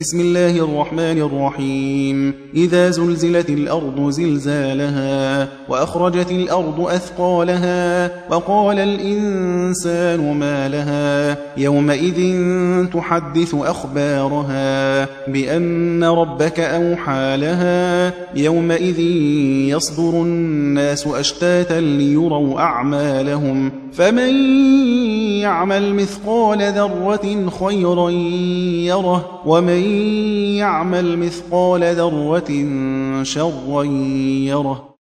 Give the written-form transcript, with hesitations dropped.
بسم الله الرحمن الرحيم إذا زلزلت الأرض زلزالها وأخرجت الأرض أثقالها وقال الإنسان ما لها يومئذ تحدث أخبارها بأن ربك أوحى لها يومئذ يصدر الناس أشتاتا ليروا أعمالهم فمن يعمل مثقال ذرة خيرا يره ومن يعمل مثقال ذرة شرا يره